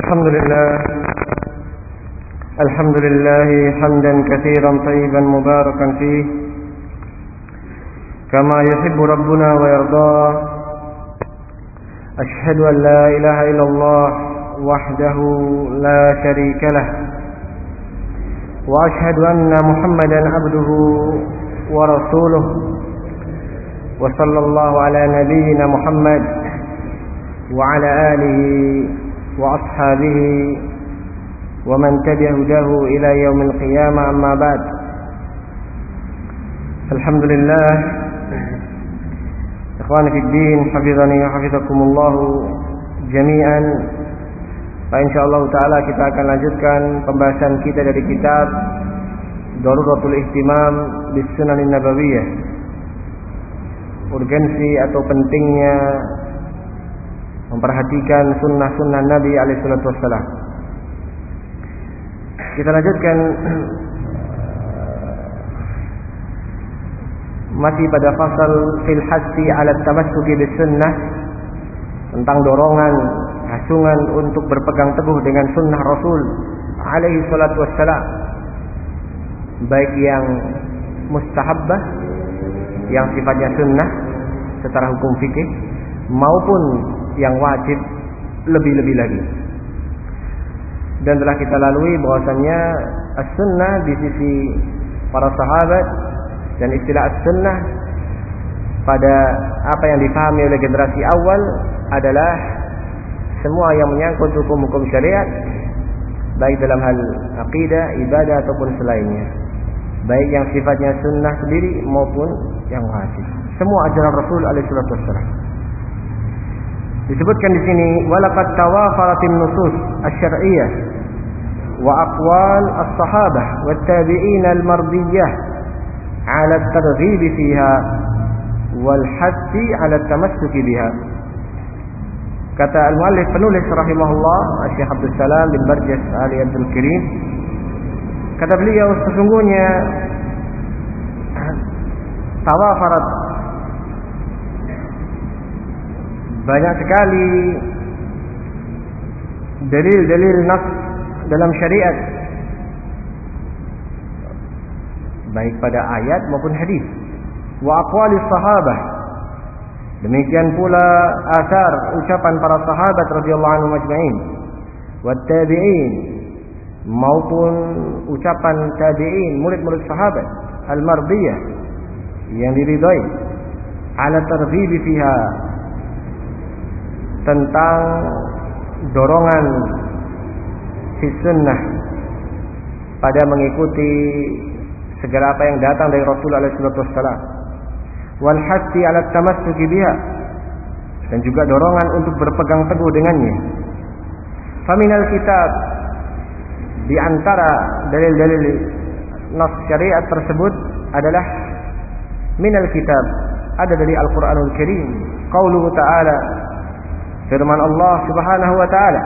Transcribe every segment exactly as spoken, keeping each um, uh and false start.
الحمد لله الحمد لله حمدا كثيرا طيبا مباركا فيه كما يحب ربنا ويرضاه. أشهد أن لا إله إلا الله وحده لا شريك له وأشهد أن محمدا عبده ورسوله وصلى الله على نبينا محمد وعلى آله وأصحابه ومن تبع هداه إلى يوم القيامة. أما بعد، الحمد لله إخواني في الدين حفظني وحفظكم الله jami'an. Nah, insyaallah taala kita akan lanjutkan pembahasan kita dari kitab Daruratul Ihtimam bis Sunanin Nabawiyah, urgensi atau pentingnya memperhatikan sunnah-sunnah Nabi alaihi salatu wassalam. Kita lanjutkan masih pada fasal fil hasi ala tamassuki bis sunnah, tentang dorongan, hasungan untuk berpegang teguh dengan sunnah Rasul alaihi salatu wassalam, baik yang mustahabbah, yang sifatnya sunnah secara hukum fikih, maupun yang wajib lebih-lebih lagi. Dan telah kita lalui bahwasannya as-sunnah di sisi para sahabat dan istilah as-sunnah pada apa yang dipahami oleh generasi awal adalah semua yang menyangkut hukum-hukum syariat, baik dalam hal akidah, ibadah ataupun selainnya, baik yang sifatnya sunnah sendiri maupun yang wajib. Semua ajaran Rasul alaihi salatu wassalam. Disebutkan di sini walaqad tawafaratin nusus asy-syar'iyyah wa aqwal as-sahabah wat tabi'in al-mardiyyah 'ala at-targhib fiha wal hathi 'ala at-tamassuk biha. Kata al-muallif penulis rahimahullah Syekh Abdul Salam bin Barjas Ali Abdul Karim, kata beliau sesungguhnya tawafarat, banyak sekali dalil-dalil nas dalam syariat, baik pada ayat maupun hadis. Wa aqwalis sahabah, demikian pula asar ucapan para sahabat radhiyallahu anhum ajma'in, wat tabi'in, maupun ucapan tabi'in, murid-murid sahabat al-mardiyah yang diridai, ala targhibi fiha, tentang dorongan fi sunnah pada mengikuti segala apa yang datang dari Rasul alaihi salatu wassalam, wal hasi ala tamassuki biha, dan juga dorongan untuk berpegang teguh dengannya. Faminal kitab, di antara dalil-dalil nas syariat tersebut adalah minal kitab, ada dari Al-Qur'anul Karim, qauluhu ta'ala, firman Allah Subhanahu wa ta'ala,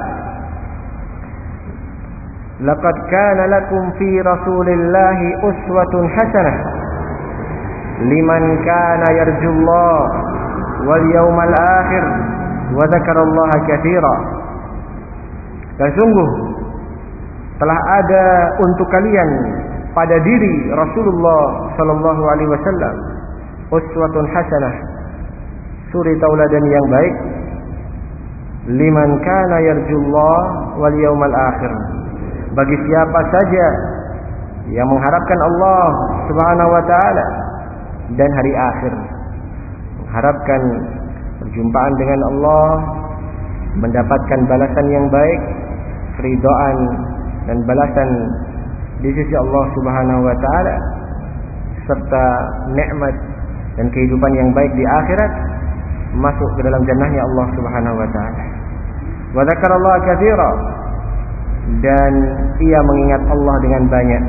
laqad kana lakum fi rasulillahi uswatun hasanah liman kana yarjullah wal yawmal akhir wa dzakarallaha katsira. Dan sungguh telah ada untuk kalian pada diri Rasulullah sallallahu alaihi wasallam uswatun hasanah, suri tauladan yang baik, liman kana yarjullah wal yawmal akhir, bagi siapa saja yang mengharapkan Allah Subhanahu wa taala dan hari akhir, mengharapkan perjumpaan dengan Allah, mendapatkan balasan yang baik, keridhaan dan balasan di sisi Allah Subhanahu wa taala, serta nikmat dan kehidupan yang baik di akhirat, masuk ke dalam jannahnya Allah Subhanahu wa taala. Wa dzakarallaha katsira, dan ia mengingat Allah dengan banyak.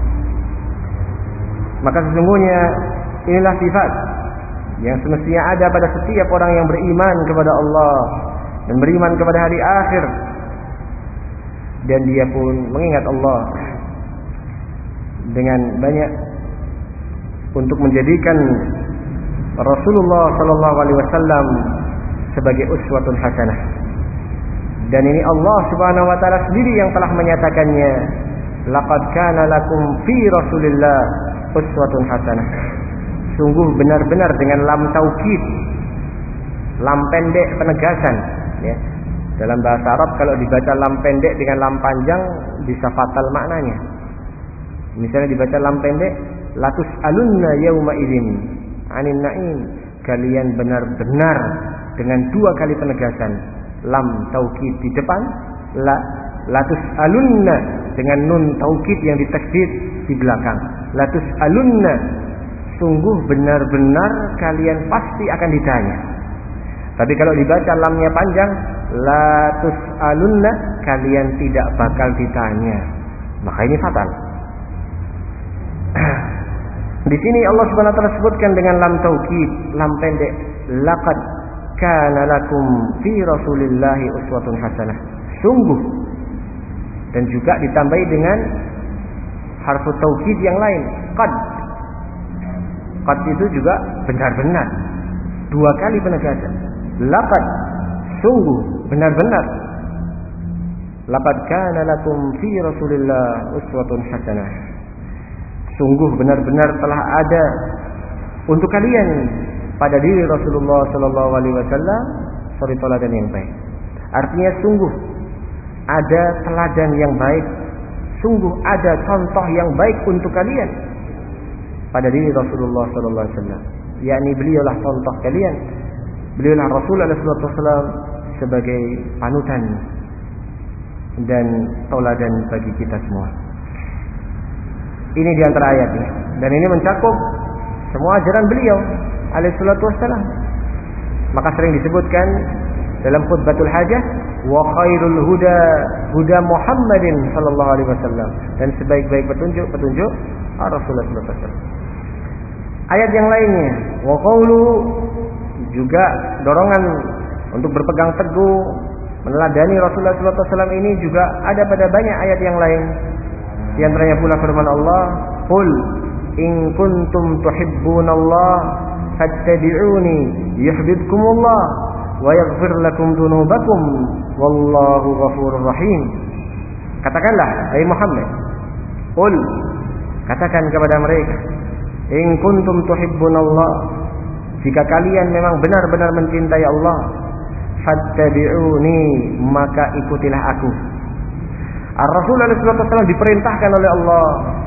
Maka sesungguhnya inilah sifat yang semestinya ada pada setiap orang yang beriman kepada Allah dan beriman kepada hari akhir, dan dia pun mengingat Allah dengan banyak untuk menjadikan Rasulullah sallallahu alaihi wasallam sebagai uswatun hasanah, Dan ini Allah Subhanahu wa taala sendiri yang telah menyatakannya. Laqad kana lakum fi Rasulillah uswatun hasanah. Sungguh benar-benar dengan lam taukid, lam pendek penegasan, ya. Dalam bahasa Arab kalau dibaca lam pendek dengan lam panjang bisa fatal maknanya. Misalnya dibaca lam pendek, latus alunna yauma idzin anin na'im. Kalian benar-benar dengan dua kali penegasan, lam taukid di depan, la latus alunna dengan nun taukid yang ditasydid di belakang. Latus alunna, sungguh benar-benar kalian pasti akan ditanya. Tapi kalau dibaca lamnya panjang, latus alunna, kalian tidak bakal ditanya. Maka ini fatal. Di sini Allah Subhanahu wa taala sebutkan dengan lam taukid, lam pendek, laqad kana lakum fi Rasulillahi uswatun hasanah. Sungguh. Dan juga ditambahi dengan harfu taukid yang lain, qad. Qad itu juga benar-benar. Dua kali penegasan. Laqad, sungguh, benar-benar. Laqad kana lakum fi Rasulillah uswatun hasanah. Sungguh benar-benar telah ada untuk kalian pada diri Rasulullah sallallahu alaihi wasallam suri teladan yang baik. Artinya sungguh ada teladan yang baik, sungguh ada contoh yang baik untuk kalian pada diri Rasulullah sallallahu alaihi wasallam. Yakni beliaulah contoh kalian. Beliaulah Rasul alaihi wasallam sebagai panutan dan tauladan bagi kita semua. Ini di antara ayatnya, dan ini mencakup semua ajaran beliau alaihi wasallam. Maka sering disebutkan dalam khutbatul hajah, wa khairul huda huda Muhammadin sallallahu alaihi wasallam, dan sebaik-baik petunjuk petunjuk Rasulullah sallallahu alaihi wasallam. Ayat yang lainnya, wa qawlu, juga dorongan untuk berpegang teguh meneladani Rasulullah sallallahu alaihi wasallam ini juga ada pada banyak ayat yang lain. Di antaranya pula firman Allah, qul in kuntum tuhibbunallah fattabi'uni yuhibbukumullah wa yaghfir lakum dzunubakum wallahu ghafurur rahim. Katakanlah, hai Muhammad, qul, katakan kepada mereka, in kuntum tuhibbunallah, jika kalian memang benar-benar mencintai Allah, fattabi'uni, maka ikutilah aku. Ar-Rasul alaihi wasallam diperintahkan oleh Allah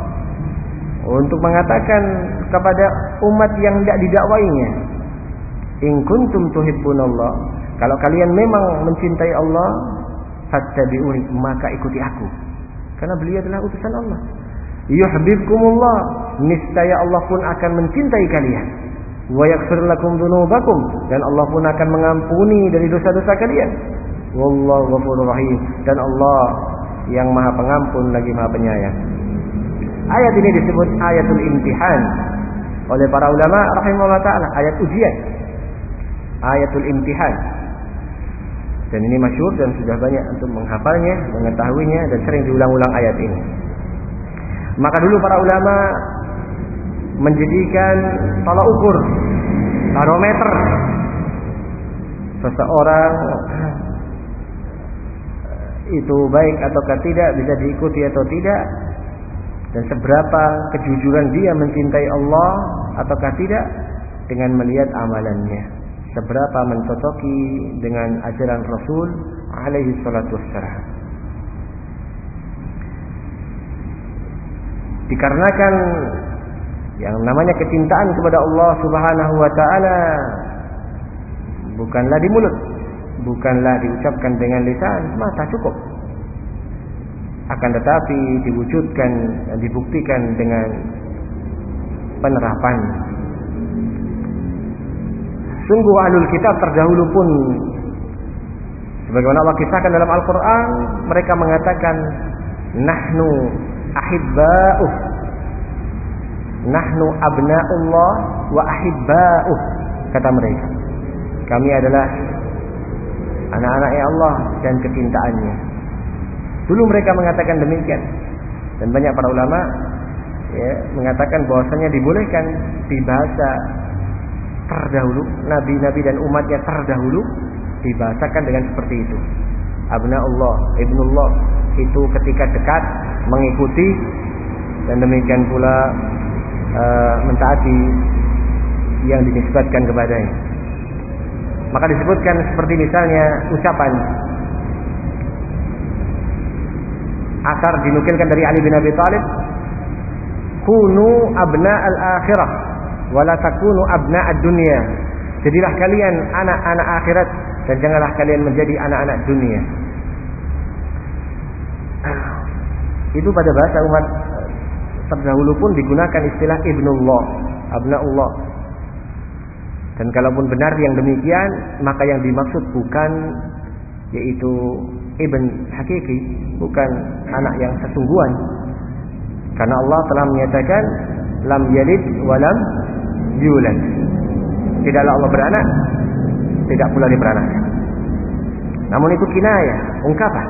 untuk mengatakan kepada umat yang tidak didakwainya, in kuntum tuhibbunallah, kalau kalian memang mencintai Allah, fattabi'uni, maka ikuti aku, karena beliau adalah utusan Allah. Yuhibbukumullah, niscaya Allah pun akan mencintai kalian. Wa yaghfir lakum dzunubakum, dan Allah pun akan mengampuni dari dosa-dosa kalian. Wallahu ghafurur rahim, dan Allah yang Maha Pengampun lagi Maha Penyayang. Ayat ini disebut ayatul imtihan oleh para ulama rahimahullah taala, ayat ujian. Ayatul imtihan. Dan ini masyhur dan sudah banyak untuk menghafalnya, mengetahuinya, dan sering diulang-ulang ayat ini. Maka dulu para ulama menjadikan tolak ukur, barometer seseorang itu baik ataukah tidak, bisa diikuti atau tidak, dan seberapa kejujuran dia mencintai Allah ataukah tidak, dengan melihat amalannya, seberapa mencocoki dengan ajaran Rasul alaihi salatu wassalam. Dikarenakan yang namanya kecintaan kepada Allah Subhanahu wa taala bukanlah di mulut, bukanlah diucapkan dengan lisan semata cukup, akan tetapi diwujudkan dan dibuktikan dengan penerapan. Sungguh ahlul kitab terdahulu pun, sebagaimana Allah kisahkan dalam Al-Quran, mereka mengatakan, nahnu ahibba'uh, nahnu abna'ullah wa ahibba'uh, kata mereka, kami adalah anak-anaknya Allah dan kecintaannya. Dulu mereka mengatakan demikian, dan banyak para ulama ya, mengatakan bahwasanya dibolehkan di bahasa terdahulu, nabi-nabi dan umatnya terdahulu dibahasakan dengan seperti itu. abnaullah, ibnullah, itu ketika dekat mengikuti, dan demikian pula uh, mentaati yang dinisbatkan kepadanya. Maka disebutkan seperti misalnya ucapan asar dinukilkan dari Ali bin Abi Thalib, kunu abna al-akhirah wala takunu abna ad-dunya. Jadilah kalian anak-anak akhirat dan janganlah kalian menjadi anak-anak dunia. Itu pada bahasa umat terdahulu pun digunakan istilah ibnullah, abnaullah. Dan kalaupun benar yang demikian, maka yang dimaksud bukan yaitu ibn hakiki, bukan anak yang sesungguhan. Karena Allah telah menyatakan lam yalid wa lam yulad. Tidaklah Allah beranak, tidak pula diperanakan. Namun itu kinayah, ungkapan.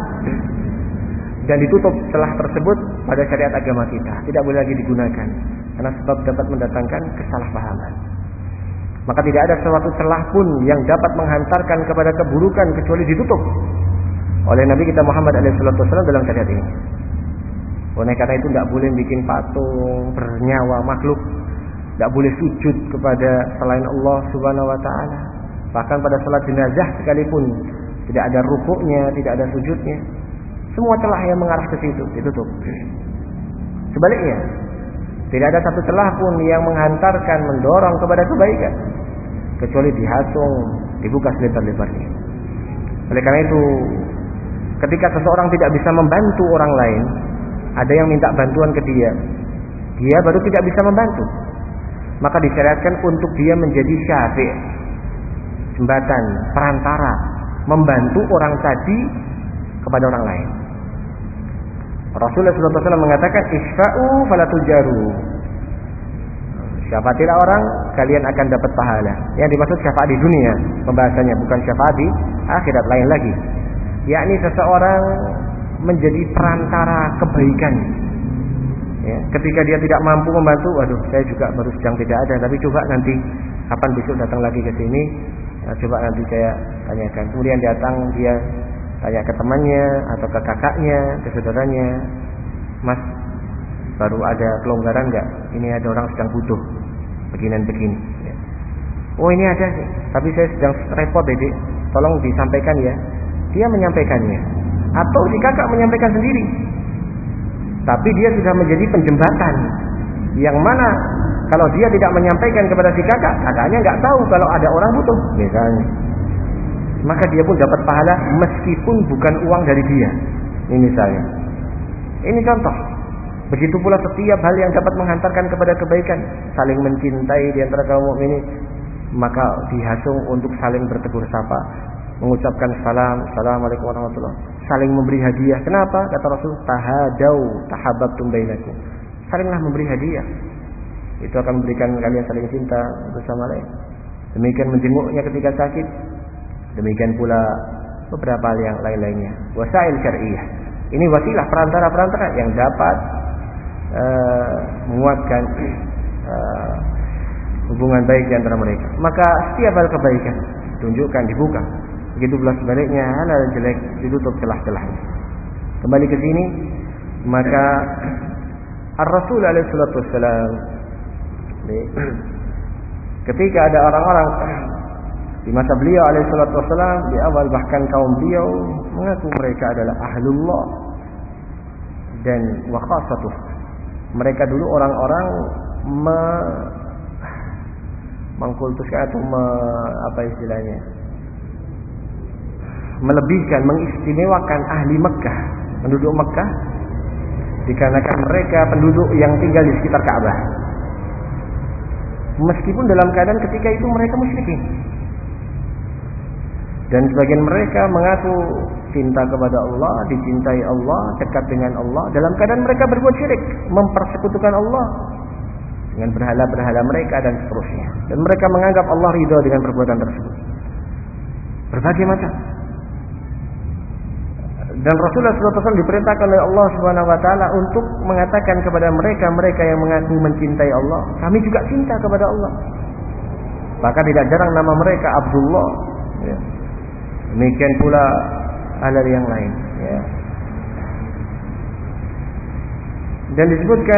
Dan ditutup celah tersebut pada syariat agama kita, tidak boleh lagi digunakan karena sebab dapat mendatangkan kesalahpahaman. Maka tidak ada suatu celah pun yang dapat menghantarkan kepada keburukan kecuali ditutup oleh Nabi kita Muhammad shallallahu alaihi wasallam dalam syariat ini. Oleh karena itu tidak boleh bikin patung bernyawa makhluk, tidak boleh sujud kepada selain Allah Subhanahu wa taala. Bahkan pada salat jenazah sekalipun tidak ada rukuknya, tidak ada sujudnya. Semua celah yang mengarah ke situ ditutup. Sebaliknya, tidak ada satu celah pun yang menghantarkan, mendorong kepada kebaikan kecuali dihasung, dibuka selebar-lebarnya. Oleh karena itu, ketika seseorang tidak bisa membantu orang lain, ada yang minta bantuan ke dia, dia baru tidak bisa membantu. Maka disyariatkan untuk dia menjadi syafi', jembatan, perantara, membantu orang tadi kepada orang lain. Rasulullah shallallahu alaihi wasallam mengatakan isfa'u fala tujaru. Syafaatilah orang, kalian akan dapat pahala. Yang dimaksud syafaat di dunia pembahasannya, bukan syafaat di akhirat, lain lagi. Yakni seseorang menjadi perantara kebaikan. Ya, ketika dia tidak mampu membantu, waduh, saya juga baru sedang tidak ada, tapi coba nanti kapan besok datang lagi ke sini, nah, coba nanti saya tanyakan. Kemudian datang dia tanya ke temannya atau ke kakaknya, ke saudaranya, Mas, baru ada kelonggaran nggak? Ini ada orang sedang butuh begini dan begini. Ya. Oh ini ada sih, tapi saya sedang repot, Dede. Tolong disampaikan ya. Dia menyampaikannya, atau si kakak menyampaikan sendiri. Tapi dia sudah menjadi penjembatan, yang mana kalau dia tidak menyampaikan kepada si kakak, kakaknya nggak tahu kalau ada orang butuh, misalnya. Maka dia pun dapat pahala meskipun bukan uang dari dia. Ini misalnya. Ini contoh. Begitu pula setiap hal yang dapat menghantarkan kepada kebaikan, saling mencintai di antara kaum mukminin, maka dihasung untuk saling bertegur sapa, mengucapkan salam, assalamualaikum warahmatullahi wabarakatuh, saling memberi hadiah. Kenapa? Kata Rasul, tahadau tahabbtum bainakum. Salinglah memberi hadiah. Itu akan memberikan kalian saling cinta bersama lain. Demikian menjenguknya ketika sakit. Demikian pula beberapa hal yang lain-lainnya. Wasail syar'iyyah. Ini wasilah, perantara-perantara yang dapat uh, menguatkan uh, hubungan baik di antara mereka. Maka setiap hal kebaikan tunjukkan, dibuka. Begitu pula sebaliknya, hal jelek ditutup celah-celahnya. Kembali ke sini, maka Ar-Rasul alaihi salatu wassalam, ketika ada orang-orang di masa beliau alaihi salatu wassalam, di awal bahkan kaum beliau mengaku mereka adalah ahlullah dan wa khassatuh. Mereka dulu orang-orang me, mengkultuskan atau me, apa istilahnya, melebihkan, mengistimewakan ahli Mekah, penduduk Mekah, dikarenakan mereka penduduk yang tinggal di sekitar Ka'bah, meskipun dalam keadaan ketika itu mereka musyrikin. Dan sebagian mereka mengaku cinta kepada Allah, dicintai Allah, dekat dengan Allah, dalam keadaan mereka berbuat syirik, mempersekutukan Allah dengan berhala-berhala mereka dan seterusnya. Dan mereka menganggap Allah ridha dengan perbuatan tersebut. Berbagai macam. Dan Rasulullah shallallahu alaihi wasallam diperintahkan oleh Allah Subhanahu wa taala untuk mengatakan kepada mereka, mereka yang mengaku mencintai Allah, kami juga cinta kepada Allah. Maka tidak jarang nama mereka Abdullah. Ya. Demikian pula halal yang lain, ya. Dan disebutkan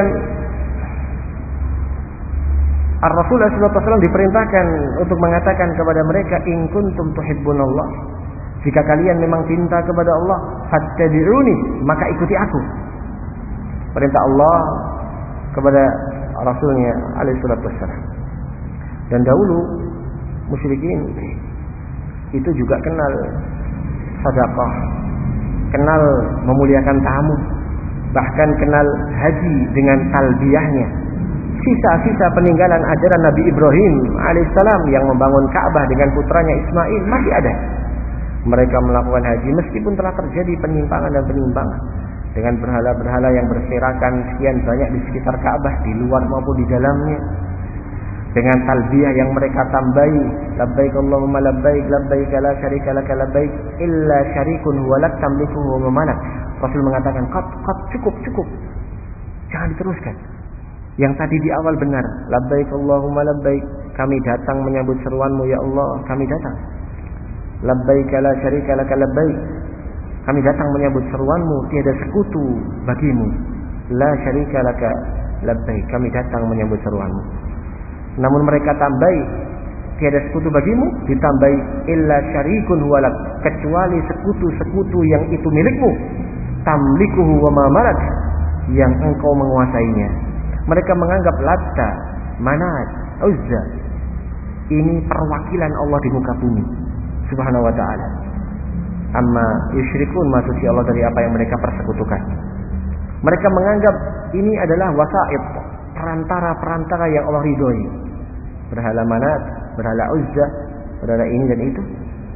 Ar-Rasul sallallahu alaihi wasallam diperintahkan untuk mengatakan kepada mereka, in kuntum tuhibbunallah, jika kalian memang cinta kepada Allah, fattabi'uni, maka ikuti aku. Perintah Allah kepada Rasulnya alaihi salatu wassalam. Dan dahulu musyrikin itu juga kenal sedekah, kenal memuliakan tamu, bahkan kenal haji dengan talbiyahnya. Sisa-sisa peninggalan ajaran Nabi Ibrahim alaihissalam yang membangun Ka'bah dengan putranya Ismail masih ada. Mereka melakukan haji meskipun telah terjadi penyimpangan dan penyimpangan dengan berhala-berhala yang berserakan sekian banyak di sekitar Ka'bah, di luar maupun di dalamnya. Dengan talbiyah yang mereka tambahi, labbaik Allahumma labbaik, labbaik la syarika laka labbaik illa syarikun huwa lak tamlikuhu wa malak. Rasul mengatakan, qat qat cukup cukup. Jangan diteruskan. Yang tadi di awal benar, labbaik Allahumma labbaik, kami datang menyambut seruanmu ya Allah, kami datang. Labbaik la syarika laka labbaik, kami datang menyambut seruanmu, tiada sekutu bagimu. La syarika laka labbaik, kami datang menyambut seruanmu. Namun mereka tambahi, tiada sekutu bagimu, ditambahi illa syarikun huwalak, kecuali sekutu-sekutu yang itu milikmu, tamlikuhu wa ma malak, yang engkau menguasainya. Mereka menganggap Latta, Manat, Uzza ini perwakilan Allah di muka bumi subhanahu wa ta'ala. Amma yusyrikun, maksudnya Allah dari apa yang mereka persekutukan. Mereka menganggap ini adalah wasa'id, perantara-perantara yang Allah ridhoi. Berhala Manat, berhala Uzza, berhala ini dan itu.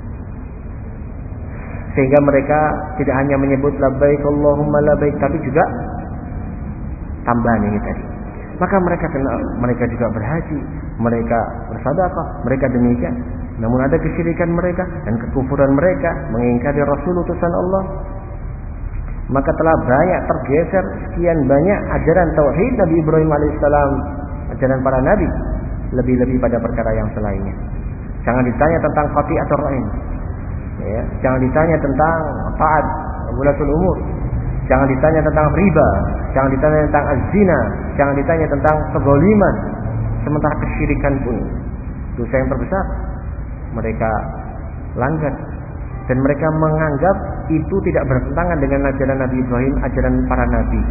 Sehingga mereka tidak hanya menyebut labbaik Allahumma labbaik, tapi juga tambahan ini tadi. Maka mereka kenal, mereka juga berhaji, mereka bersedekah, mereka demikian. Namun ada kesyirikan mereka dan kekufuran mereka, mengingkari Rasul utusan Allah. Maka telah banyak tergeser sekian banyak ajaran tauhid Nabi Ibrahim alaihissalam, ajaran para nabi, lebih-lebih pada perkara yang selainnya. Jangan ditanya tentang qati'atur rahim, ya, jangan ditanya tentang taat wulatul umur, jangan ditanya tentang riba, jangan ditanya tentang az-zina, jangan ditanya tentang kezaliman. Sementara kesyirikan pun dosa yang terbesar mereka langgar. Dan mereka menganggap itu tidak bertentangan dengan ajaran Nabi Ibrahim, ajaran para nabi.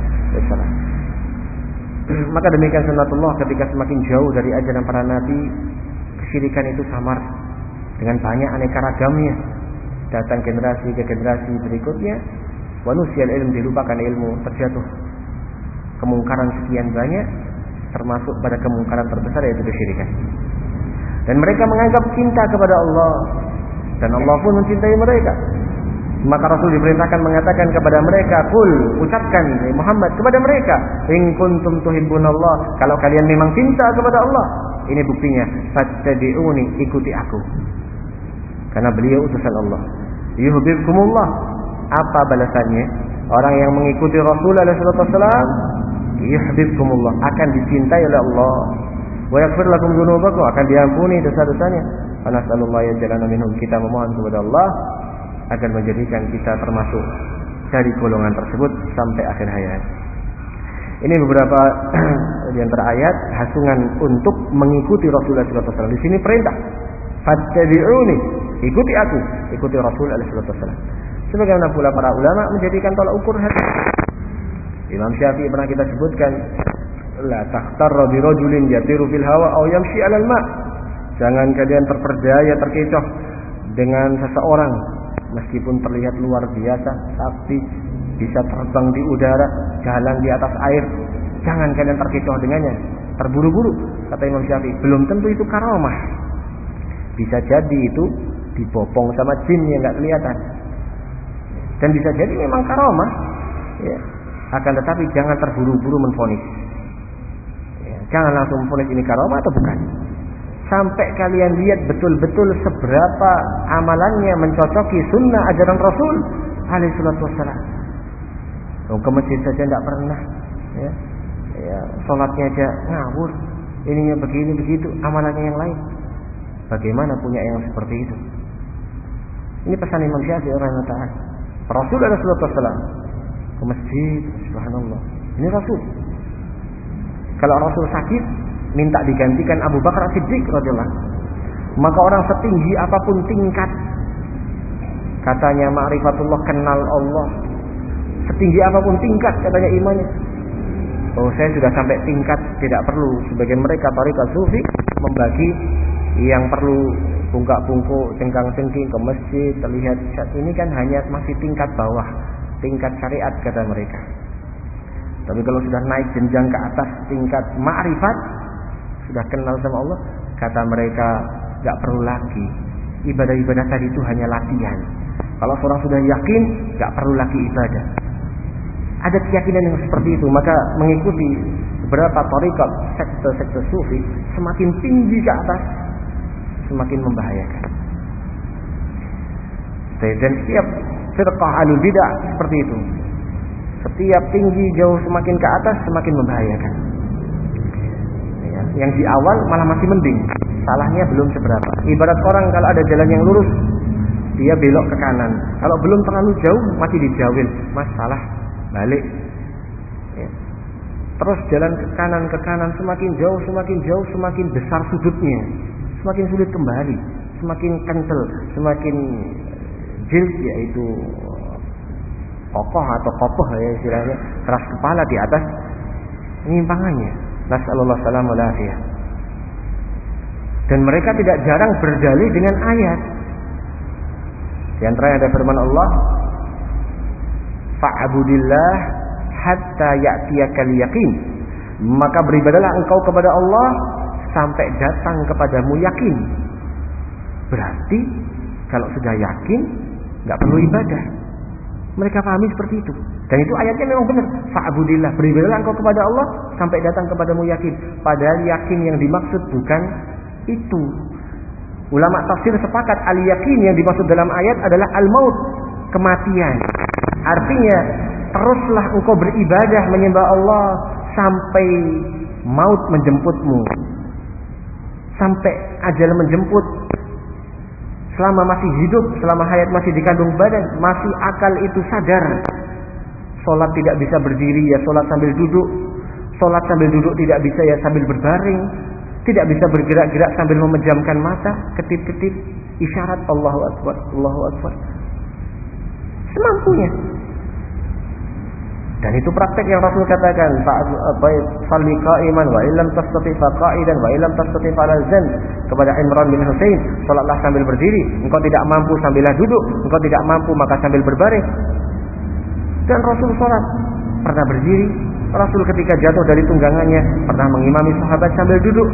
Maka demikian sunnatullah, ketika semakin jauh dari ajaran para nabi, kesyirikan itu samar dengan banyak aneka ragamnya. Datang generasi ke generasi berikutnya, wanusyal ilm, dilupakan ilmu, terjatuh kemungkaran sekian banyak, termasuk pada kemungkaran terbesar yaitu kesyirikan. Dan mereka menganggap cinta kepada Allah, dan Allah pun mencintai mereka. Maka Rasul diperintahkan mengatakan kepada mereka, qul, ucapkan Muhammad kepada mereka, in kuntum tuhibbunallah, kalau kalian memang cinta kepada Allah, ini buktinya, fattabi'uni, ikuti aku. Karena beliau utusan Allah. Yuhibbukumullah, apa balasannya? Orang yang mengikuti Rasul alaihi wasallam, yuhibbukumullah, akan dicintai oleh Allah. Wa yaghfir lakum dzunubakum, akan diampuni dosa-dosanya. Nasallallahu ya jalana minhum, kita memohon kepada Allah agar menjadikan kita termasuk dari golongan tersebut sampai akhir hayat. Ini beberapa di antara ayat hasungan untuk mengikuti Rasulullah sallallahu alaihi wasallam. Di sini perintah, fattabi'uni, ikuti aku, ikuti Rasul sallallahu alaihi wasallam. Sebagaimana pula para ulama menjadikan tolak ukur hati. Imam Syafi'i pernah kita sebutkan, la takhtarra bi rajulin yatiru fil hawa aw yamshi 'alal ma'. Jangan kalian terperdaya, terkecoh dengan seseorang meskipun terlihat luar biasa, tapi bisa terbang di udara, jalan di atas air. Jangan kalian terkecoh dengannya, terburu-buru. Kata Imam Syafi'i, belum tentu itu karamah. Bisa jadi itu dibopong sama jin yang nggak kelihatan. Dan bisa jadi memang karamah, ya. Akan tetapi jangan terburu-buru menvonis. Ya, jangan langsung menvonis ini karamah atau bukan. Sampai kalian lihat betul-betul seberapa amalannya mencocoki sunnah ajaran Rasul alaihi salatu wassalam. Oh, ke masjid saja tidak pernah, ya. Ya, sholatnya aja ngawur, ininya begini begitu, amalannya yang lain. Bagaimana punya yang seperti itu? Ini pesan Imam Syafi'i rahimahullah. Rasul alaihi wasallam ke masjid, subhanallah. Ini Rasul. Kalau Rasul sakit, minta digantikan Abu Bakar As-Siddiq radhiyallahu. Maka orang setinggi apapun tingkat, katanya ma'rifatullah, kenal Allah, setinggi apapun tingkat katanya imannya, oh saya sudah sampai tingkat tidak perlu sebagian mereka tarekat sufi membagi yang perlu bungkak-bungkuk, cengkang-cengking ke masjid, terlihat ini kan hanya masih tingkat bawah, tingkat syariat kata mereka. Tapi kalau sudah naik jenjang ke atas tingkat ma'rifat, sudah kenal sama Allah, kata mereka gak perlu lagi. Ibadah-ibadah tadi itu hanya latihan. Kalau seorang sudah yakin, gak perlu lagi ibadah. Ada keyakinan yang seperti itu, maka mengikuti beberapa tarekat, sekte-sekte sufi, semakin tinggi ke atas, semakin membahayakan. Dan setiap firqah ahlul bidah seperti itu. Setiap tinggi jauh semakin ke atas semakin membahayakan. Ya, yang di awal malah masih mending, salahnya belum seberapa. Ibarat orang kalau ada jalan yang lurus, dia belok ke kanan. Kalau belum terlalu jauh masih dijauhin, mas salah, balik. Ya. Terus jalan ke kanan ke kanan semakin jauh semakin jauh semakin besar sudutnya, semakin sulit kembali, semakin kental, semakin jild, yaitu kokoh atau kopoh ya istilahnya, keras kepala di atas penyimpangannya. Nasallallahu salamul afiyah. Dan mereka tidak jarang berdalih dengan ayat. Di antaranya ada firman Allah, fa'budillah hatta ya'tiyakal yaqin. Maka beribadahlah engkau kepada Allah sampai datang kepadamu yakin. Berarti kalau sudah yakin enggak perlu ibadah. Mereka pahami seperti itu. Dan itu ayatnya memang benar. Fa'budillah, beribadahlah engkau kepada Allah sampai datang kepadamu yakin. Padahal yakin yang dimaksud bukan itu. Ulama tafsir sepakat al-yakin yang dimaksud dalam ayat adalah al-maut, kematian. Artinya teruslah engkau beribadah menyembah Allah sampai maut menjemputmu, sampai ajal menjemput. Selama masih hidup, selama hayat masih dikandung badan, masih akal itu sadar. Sholat tidak bisa berdiri, ya sholat sambil duduk. Sholat sambil duduk tidak bisa, ya sambil berbaring. Tidak bisa bergerak-gerak sambil memejamkan mata, ketip-ketip, isyarat Allahu Akbar, Allahu Akbar. Semampunya. Dan itu praktek yang Rasul katakan, salli qa'iman wa illam tastati fa qa'idan wa illam tastati fa ala zan, kepada Imran bin Husain, salatlah sambil berdiri, engkau tidak mampu sambillah duduk, engkau tidak mampu maka sambil berbaring. Dan Rasul salat pernah berdiri, Rasul ketika jatuh dari tunggangannya pernah mengimami sahabat sambil duduk.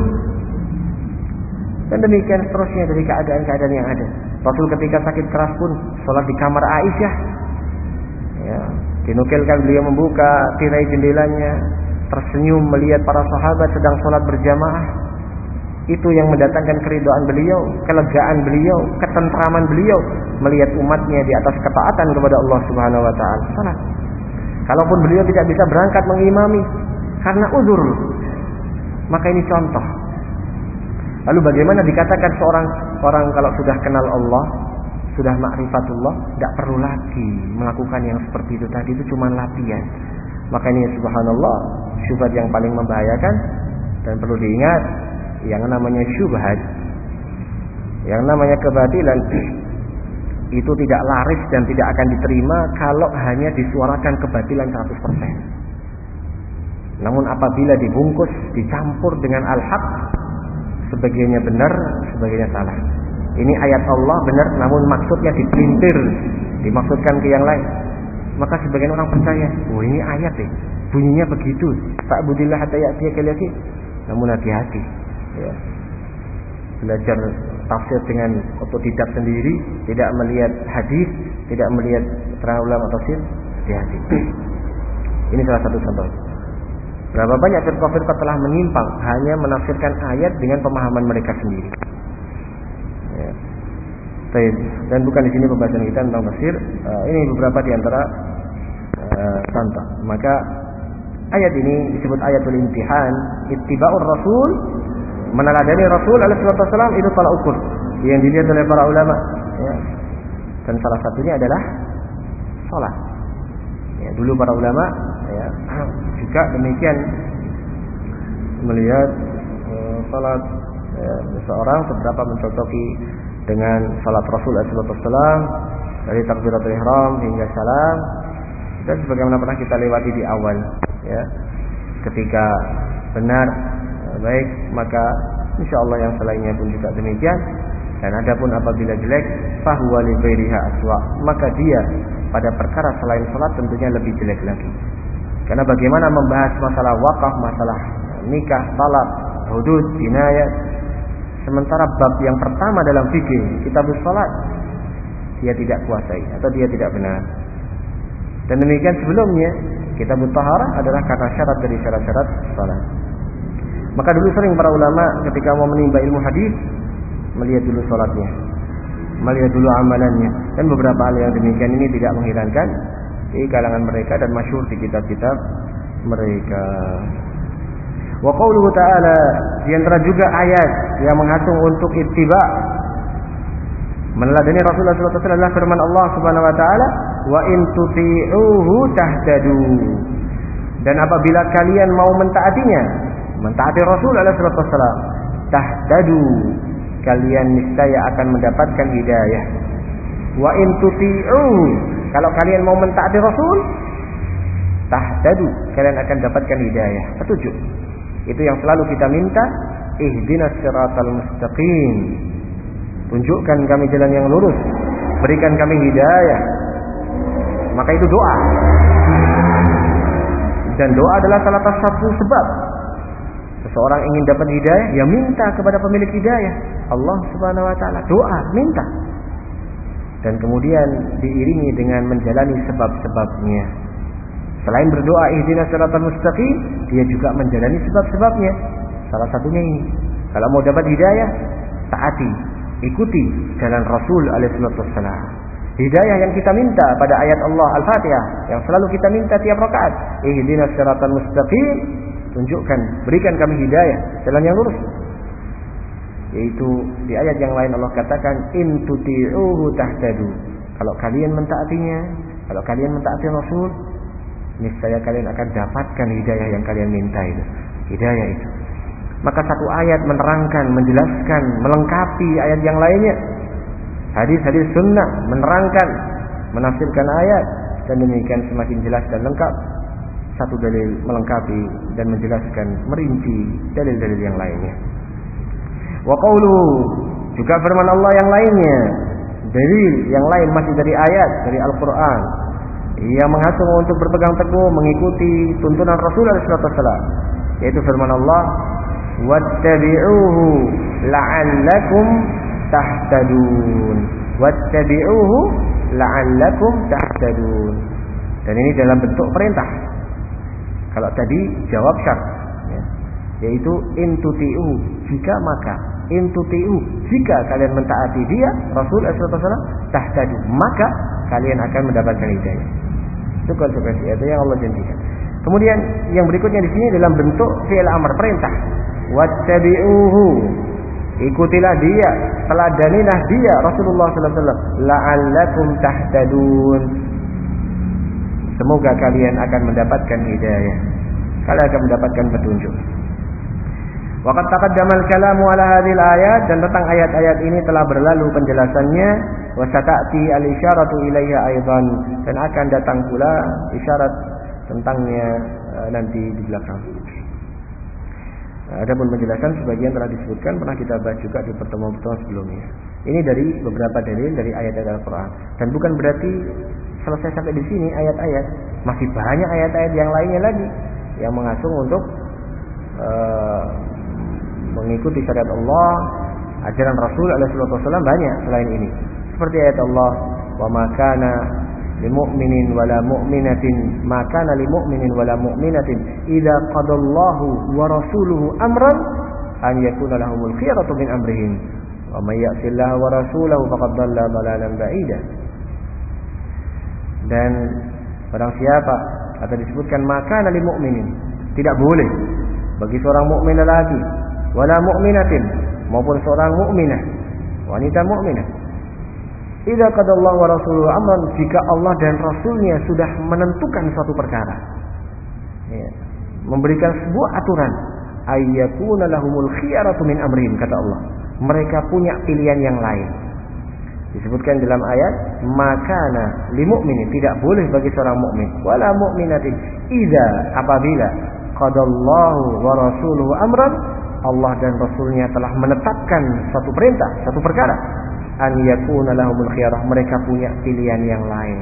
Dan demikian seterusnya dari keadaan-keadaan yang ada. Rasul ketika sakit keras pun salat di kamar Aisyah. Ya, dinukilkan beliau membuka tirai jendelanya, tersenyum melihat para sahabat sedang sholat berjamaah. Itu yang mendatangkan keridhaan beliau, kelegaan beliau, ketentraman beliau melihat umatnya di atas ketaatan kepada Allah Subhanahu wa taala. Salat. Kalaupun beliau tidak bisa berangkat mengimami karena uzur, maka ini contoh. Lalu bagaimana dikatakan seorang orang kalau sudah kenal Allah, sudah ma'rifatullah, tidak perlu lagi melakukan yang seperti itu tadi, itu cuma latihan. Makanya subhanallah, syubhat yang paling membahayakan. Dan perlu diingat, yang namanya syubhat, yang namanya kebatilan, itu tidak laris dan tidak akan diterima kalau hanya disuarakan kebatilan seratus persen. Namun apabila dibungkus, dicampur dengan al-haq, sebagiannya benar, sebagiannya salah. Ini ayat Allah benar, namun maksudnya dipelintir, dimaksudkan ke yang lain. Maka sebagian orang percaya, oh ini ayat deh, bunyinya begitu, fa'budillah hatta ya'tiyakal yaqin. Namun hati-hati, ya. Belajar tafsir dengan otodidak sendiri, tidak melihat hadis, tidak melihat keterangan ulama tafsir, hati-hati. Ini salah satu contoh. Berapa banyak firqah-firqah telah menyimpang hanya menafsirkan ayat dengan pemahaman mereka sendiri. Ya. Dan bukan di sini pembahasan kita tentang tafsir. Uh, ini beberapa di antara uh, contoh. Maka ayat ini disebut ayatul imtihan, ittiba'ur rasul, meneladani Rasul alaihi wasallam, itu tolak ukur yang dilihat oleh para ulama. Ya. Dan salah satunya adalah salat. Ya, dulu para ulama ya, juga demikian melihat uh, salat ya, seseorang seberapa mencocoki dengan salat Rasul sallallahu alaihi wasallam dari takbiratul ihram hingga salam. Dan sebagaimana pernah kita lewati di awal ya, ketika benar baik maka insyaallah yang selainnya pun juga demikian. Dan adapun apabila jelek fahuwa li ghairiha aswa, maka dia pada perkara selain salat tentunya lebih jelek lagi. Karena bagaimana membahas masalah wakaf, masalah nikah, talak, hudud, jinayat, sementara bab yang pertama dalam fikih kitabus salat dia tidak kuasai atau dia tidak benar. Dan demikian sebelumnya kitabut taharah adalah kata syarat dari syarat-syarat salat. Maka dulu sering para ulama ketika mau menimba ilmu hadis melihat dulu salatnya, melihat dulu amalannya, dan beberapa hal yang demikian ini tidak mengherankan di kalangan mereka dan masyhur di kitab-kitab mereka. Wa qauluhu ta'ala, di antara juga ayat yang mengatung untuk ittiba, meneladani Rasulullah sallallahu alaihi wasallam adalah firman Allah Subhanahu wa taala, wa in tuti'uhu tahtadu. Dan apabila kalian mau mentaatinya, mentaati Rasul alaihi wasallam, tahtadu, kalian niscaya akan mendapatkan hidayah. Wa in tuti'uhu, kalau kalian mau mentaati Rasul, tahtadu, kalian akan dapatkan hidayah, petunjuk. Itu yang selalu kita minta, ihdinas siratal mustaqim. Tunjukkan kami jalan yang lurus, berikan kami hidayah. Maka itu doa. Dan doa adalah salah satu sebab seseorang ingin dapat hidayah, ya minta kepada pemilik hidayah, Allah Subhanahu wa taala. Doa, minta. Dan kemudian diiringi dengan menjalani sebab-sebabnya. Selain berdoa ihdinas siratal mustaqim, dia juga menjalani sebab-sebabnya. Salah satunya ini. Kalau mau dapat hidayah, taati, ikuti jalan Rasul alaihi wasallam. Hidayah yang kita minta pada ayat Allah Al-Fatihah, yang selalu kita minta tiap rakaat, ihdinas siratal mustaqim, tunjukkan, berikan kami hidayah, jalan yang lurus. Yaitu di ayat yang lain Allah katakan, in tuti'uhu tahtadu. Kalau kalian mentaatinya, kalau kalian mentaati Rasul, niscaya kalian akan dapatkan hidayah yang kalian minta itu. Hidayah itu. Maka satu ayat menerangkan, menjelaskan, melengkapi ayat yang lainnya. Hadis-hadis sunnah menerangkan, menafsirkan ayat, dan demikian semakin jelas dan lengkap. Satu dalil melengkapi dan menjelaskan, merinci dalil-dalil yang lainnya. Wa qauluhu, juga firman Allah yang lainnya, dalil yang lain masih dari ayat dari Al-Quran yang mengatur untuk berpegang teguh mengikuti tuntunan Rasulullah sallallahu alaihi wasallam, yaitu firman Allah, wattabi'uhu la'allakum tahtadun. Wattabi'uhu la'allakum tahtadun. Dan ini dalam bentuk perintah. Kalau tadi jawab syarat, ya, yaitu in tuti'uhu, jika maka, in tuti'uhu, jika kalian mentaati dia Rasul sallallahu alaihi wasallam, tahtadun, maka kalian akan mendapatkan hidayah. Itu konsekuensi itu yang Allah janjikan. Kemudian yang berikutnya di sini dalam bentuk fi'il amr, perintah. Wattabi'uhu, ikutilah dia, teladanilah dia Rasulullah sallallahu alaihi wasallam, la'allakum tahtadun. Semoga kalian akan mendapatkan hidayah, kalian akan mendapatkan petunjuk. Waqad taqaddama al-kalamu ala hadhil ayat, dan tentang ayat-ayat ini telah berlalu penjelasannya. Wa sata'ti al-isyaratu ilaiha aidan, dan akan datang pula isyarat tentangnya uh, nanti di belakang. Adapun penjelasan sebagian telah disebutkan, pernah kita bahas juga di pertemuan-pertemuan sebelumnya. Ini dari beberapa dalil dari ayat-ayat Al-Quran. Dan bukan berarti selesai sampai di sini ayat-ayat. Masih banyak ayat-ayat yang lainnya lagi yang mengasung untuk uh, mengikuti syariat Allah, ajaran Rasul alaihi wasallam banyak selain ini. Seperti ayat Allah, wa ma kana limu'minin wala mu'minatin ma kana limu'minin wala mu'minatin idza qadallahu wa rasuluhu amran an yakuna lahumul khiyaratu min amrihim wa may ya'sillaha wa rasulahu faqad dhalla dhalalan ba'ida. Dan barang siapa, atau disebutkan maka lil mu'minin, tidak boleh bagi seorang mukmin lelaki, wala mu'minatin, maupun seorang mukminah, wanita mukminah, Idza qadallahu wa rasuluhu amran, jika Allah dan Rasulnya sudah menentukan suatu perkara, ya, memberikan sebuah aturan, ayyakuna lahumul khiyaratu min amrihim, kata Allah, mereka punya pilihan yang lain. Disebutkan dalam ayat, makana lil mu'minin, tidak boleh bagi seorang mukmin, wala mu'minatin, idza, apabila qadallahu wa rasuluhu amran, Allah dan Rasulnya telah menetapkan suatu perintah, suatu perkara, an yakuna lahumul khiyarah, mereka punya pilihan yang lain.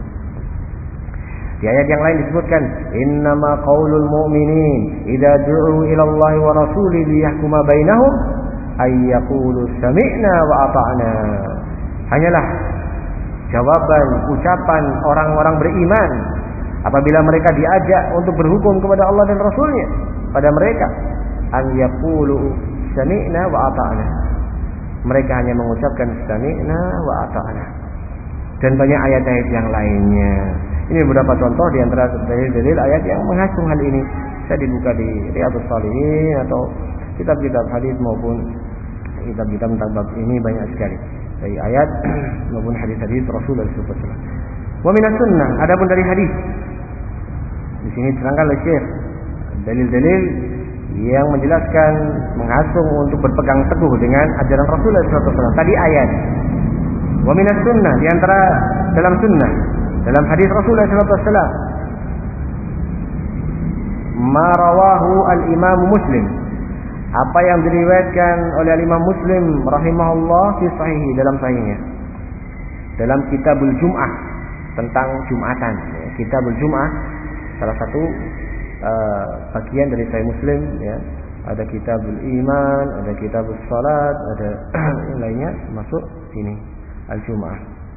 Di ayat yang lain disebutkan, innama qaulul mu'minin idza du'u ila Allah wa rasulihi liyahkuma bainahum ay yaqulu sami'na wa ata'na. Hanyalah jawaban, ucapan orang-orang beriman apabila mereka diajak untuk berhukum kepada Allah dan Rasulnya, pada mereka an yaqulu sami'na wa ata'na, mereka hanya mengucapkan sami'na wa ata'na. Dan banyak ayat-ayat yang lainnya. Ini beberapa contoh di antara dalil-dalil ayat yang menghasung hal ini. Saya dibuka di Riyadhus Shalihin atau kitab-kitab hadis maupun kitab-kitab tentang bab ini banyak sekali. Dari ayat maupun hadis-hadis Rasulullah sallallahu alaihi wasallam. Wa minas sunnah, adapun dari hadis. Di sini diterangkan oleh Syekh dalil-dalil yang menjelaskan, menghasung untuk berpegang teguh dengan ajaran Rasulullah sallallahu alaihi wasallam. Tadi ayat. Wa minas sunnah, di antara dalam sunnah, dalam hadis Rasulullah sallallahu alaihi wasallam, ma rawahu al-Imam Muslim, apa yang diriwayatkan oleh Imam Muslim rahimahullah fi sahih, dalam sahihnya, dalam Kitabul Jum'ah, tentang Jumatan. Kitabul Jum'ah salah satu uh, bagian dari Sahih Muslim, ya. Ada Kitabul Iman, ada Kitabul Salat, ada yang lainnya masuk sini, Al-Jum'ah.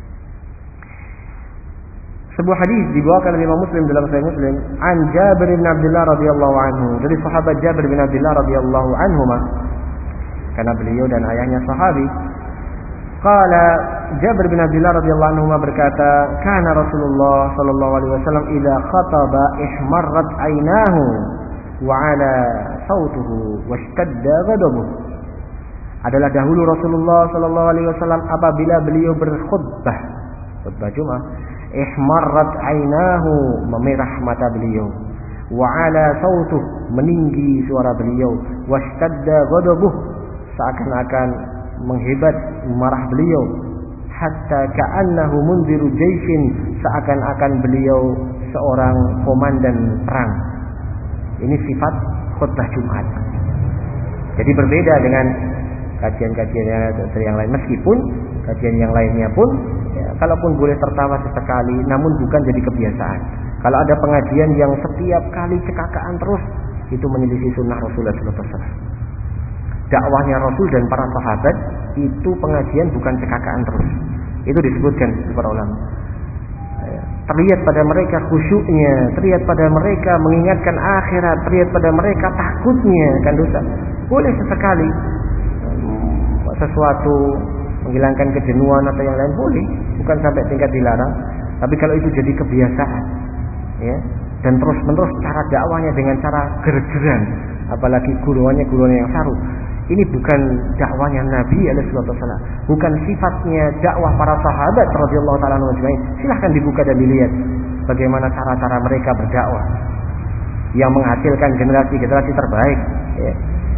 Sebuah hadis dibawakan oleh Imam Muslim dalam Sahih Muslim, an Jabir bin Abdullah radhiyallahu anhu, dari sahabat Jabir bin Abdullah radhiyallahu anhuma, karena beliau dan ayahnya sahabi. Qala Jabir bin Abdullah radhiyallahu anhuma berkata, kana Rasulullah sallallahu alaihi wasallam idza khataba ihmarrat aynahu wa ala sautuhu washtadda ghadabuhu. Adalah dahulu Rasulullah sallallahu alaihi wasallam apabila beliau berkhutbah, khutbah Jumat, ihmarrat aynahu, memerah mata beliau, wa ala sautuh, meninggi suara beliau, washtadda ghadabuh, seakan-akan menghebat marah beliau, hatta ka'annahu munziru jaishin, seakan-akan beliau seorang komandan perang. Ini sifat khutbah Jumat. Jadi berbeda dengan kajian-kajian yang lain, meskipun kajian yang lainnya pun ya, kalaupun boleh tertawa sesekali, namun bukan jadi kebiasaan. Kalau ada pengajian yang setiap kali cekakaan terus, itu menyelisih sunnah Rasulullah sallallahu alaihi wasallam. Dakwahnya Rasul dan para sahabat itu pengajian bukan cekakaan terus. Itu disebutkan oleh para ulama. Terlihat pada mereka khusyuknya, terlihat pada mereka mengingatkan akhirat, terlihat pada mereka takutnya kan dosa. Boleh sesekali sesuatu menghilangkan kejenuhan atau yang lain boleh, bukan sampai tingkat dilarang. Tapi kalau itu jadi kebiasaan, ya, dan terus-menerus cara dakwahnya dengan cara gergeran, apalagi guruannya guruannya yang saru, ini bukan dakwahnya Nabi alaihi wasallam, bukan sifatnya dakwah para sahabat radhiyallahu taala anhum ajmain. Silahkan dibuka dan dilihat bagaimana cara-cara mereka berdakwah yang menghasilkan generasi-generasi terbaik, ya.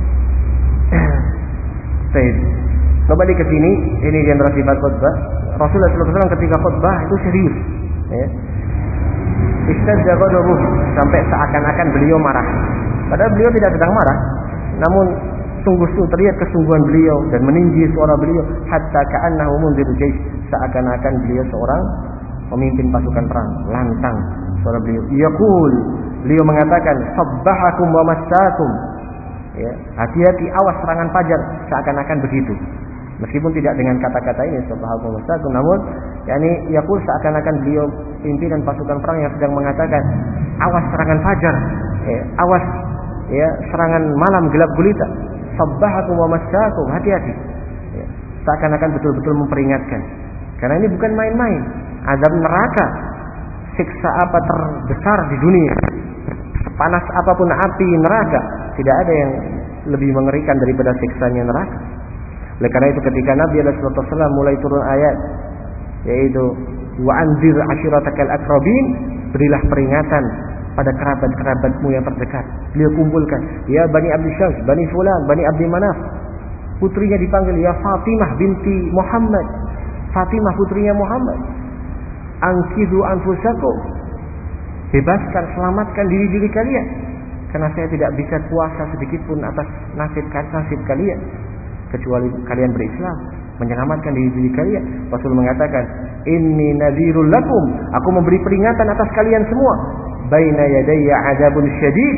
Baik. Kembali ke sini, ini di antara sifat khutbah Rasulullah sallallahu alaihi wasallam. Ketika khutbah itu serius, ya. Istadza ghadabuh, sampai seakan-akan beliau marah. Padahal beliau tidak sedang marah, namun sungguh-sungguh terlihat kesungguhan beliau dan meninggi suara beliau, hatta ka'annahu munziru jais, seakan-akan beliau seorang pemimpin pasukan perang, lantang suara beliau. Yaqul, beliau mengatakan, sabbahakum wa massakum, ya, hati-hati, awas serangan fajar, seakan-akan begitu. Meskipun tidak dengan kata-kata ini sabbahakum wa massakum, namun yakni yaqul, seakan-akan beliau pimpinan pasukan perang yang sedang mengatakan, awas serangan fajar, ya, awas, ya, serangan malam gelap gulita, sabbahakum wa massakum, hati-hati, ya, seakan-akan betul-betul memperingatkan. Karena ini bukan main-main. Azab neraka, siksa apa terbesar di dunia, panas apapun api neraka, tidak ada yang lebih mengerikan daripada siksanya neraka. Oleh karena itu ketika Nabi sallallahu alaihi wasallam mulai turun ayat, yaitu wa anzir ashiratakal aqrabin, berilah peringatan pada kerabat-kerabatmu yang terdekat. Beliau kumpulkan, ya Bani Abdi Syams, Bani Fulan, Bani Abdi Manaf. Putrinya dipanggil, ya Fatimah binti Muhammad, Fatimah putrinya Muhammad. Angkidu anfusakum, bebaskan, selamatkan diri-diri kalian, karena saya tidak bisa kuasa sedikit pun atas nasib nasib kalian kecuali kalian berislam, menyelamatkan diri-diri kalian. Rasul mengatakan, inni nadhirul lakum, aku memberi peringatan atas kalian semua. Baina yadayya adzabun syadid,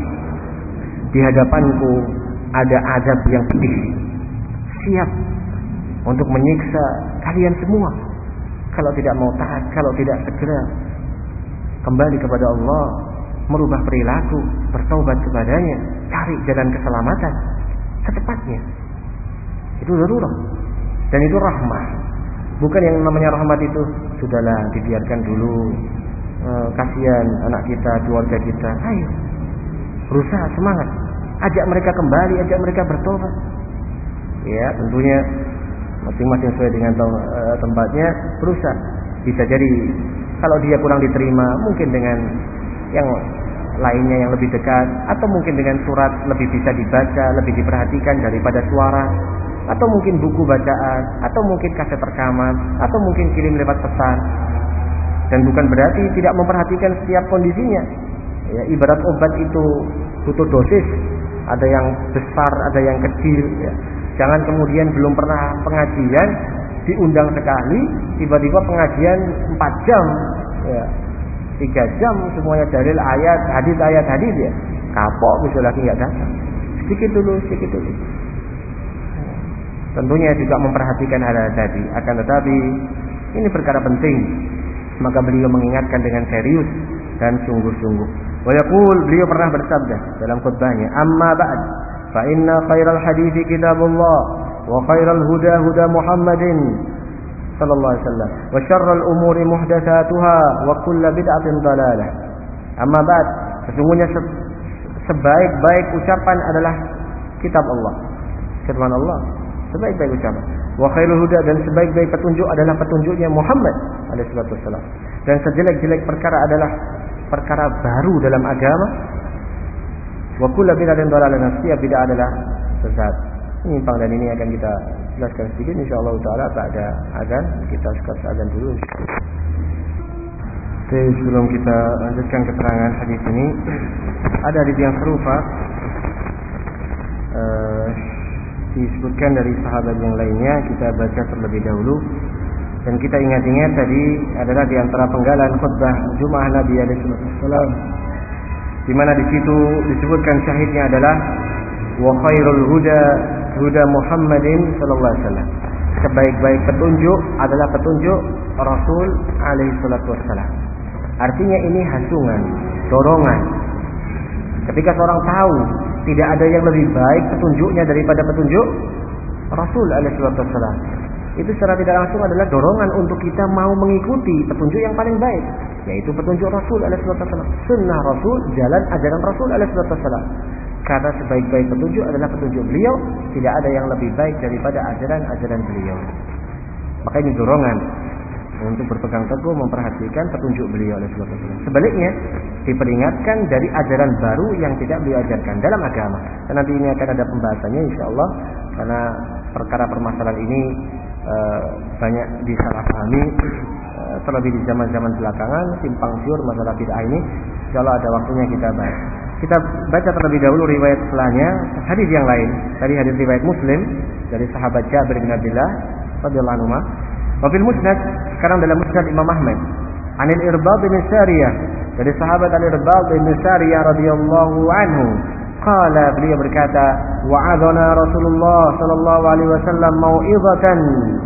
di hadapanku ada azab yang pedih, siap untuk menyiksa kalian semua kalau tidak mau taat, kalau tidak segera kembali kepada Allah, merubah perilaku, bertaubat kepadanya, cari jalan keselamatan secepatnya. Itu darurat dan itu rahmah. Bukan yang namanya rahmat itu sudahlah dibiarkan dulu, e, kasihan anak kita, keluarga kita. Ayo berusaha, semangat, ajak mereka kembali, ajak mereka bertobat. Ya tentunya masing-masing sesuai dengan tempatnya, berusaha. Bisa jadi kalau dia kurang diterima, mungkin dengan yang lainnya yang lebih dekat, atau mungkin dengan surat lebih bisa dibaca, lebih diperhatikan daripada suara, atau mungkin buku bacaan, atau mungkin kaset rekaman, atau mungkin kirim lewat pesan. Dan bukan berarti tidak memperhatikan setiap kondisinya. Ya, ibarat obat itu butuh dosis, ada yang besar, ada yang kecil. Ya. Jangan kemudian belum pernah pengajian, diundang sekali, tiba-tiba pengajian empat jam, ya, tiga jam semuanya dalil ayat, hadis ayat hadis, ya, kapok besok lagi nggak datang. Sedikit dulu, sedikit dulu. Tentunya juga memperhatikan hal-hal tadi. Akan tetapi ini perkara penting, maka beliau mengingatkan dengan serius dan sungguh-sungguh. Wa yaqul, beliau pernah bersabda dalam khutbahnya, amma ba'd, fa inna khairal hadithi kitabullah wa khairal huda huda Muhammadin sallallahu alaihi wasallam wa syarral umuri muhdatsatuha wa kullu bid'atin dhalalah. Amma ba'd, sesungguhnya sebaik-baik ucapan adalah kitab Allah, firman Allah, sebaik-baik ucapan. Wa khairul huda, dan sebaik-baik petunjuk adalah petunjuknya Muhammad alaihi wasallam. Dan sejelek-jelek perkara adalah perkara baru dalam agama. Wa kullu bid'atin dhalalah, setiap bid'ah adalah sesat, menyimpang. Dan ini akan kita jelaskan sedikit insyaallah taala pada azan. Kita sekarang azan dulu. Oke, sebelum kita lanjutkan keterangan hadis ini, ada hadis yang serupa uh, disebutkan dari sahabat yang lainnya. Kita baca terlebih dahulu. Dan kita ingat-ingat tadi adalah di antara penggalan khutbah Jumat Nabi alaihi wasallam, di mana di situ disebutkan syahidnya adalah wa khairul huda huda Muhammadin sallallahu alaihi wasallam. Sebaik-baik petunjuk adalah petunjuk Rasul alaihi salatu wasallam. Artinya ini hasungan, dorongan. Ketika seorang tahu tidak ada yang lebih baik petunjuknya daripada petunjuk Rasul alaihi salatu wasallam, itu secara tidak langsung adalah dorongan untuk kita mau mengikuti petunjuk yang paling baik, yaitu petunjuk Rasul alaihi salatu wasallam, sunnah Rasul, jalan ajaran Rasul alaihi salatu wasallam. Karena sebaik-baik petunjuk adalah petunjuk beliau, tidak ada yang lebih baik daripada ajaran-ajaran beliau. Maka ini dorongan untuk berpegang teguh memperhatikan petunjuk beliau alaihi salatu wasallam. Sebaliknya, diperingatkan dari ajaran baru yang tidak beliau ajarkan dalam agama. Dan nanti ini akan ada pembahasannya insyaallah, karena perkara permasalahan ini Uh, banyak disalahpahami, uh, terlebih di zaman-zaman belakangan, simpang siur masalah bid'ah ini. Insyaallah ada waktunya kita bahas. Kita baca terlebih dahulu riwayat setelahnya, hadis yang lain. Tadi hadis riwayat Muslim dari sahabat Jabir bin Abdullah radhiyallahu anhu. Wa fil Musnad, sekarang dalam Musnad Imam Ahmad, Anil Irbad bin Sariyah, dari sahabat Al-Irbad bin Sariyah radhiyallahu anhu. Qala, beliau berkata, wa'adhana Rasulullah sallallahu alaihi wasallam mau'izatan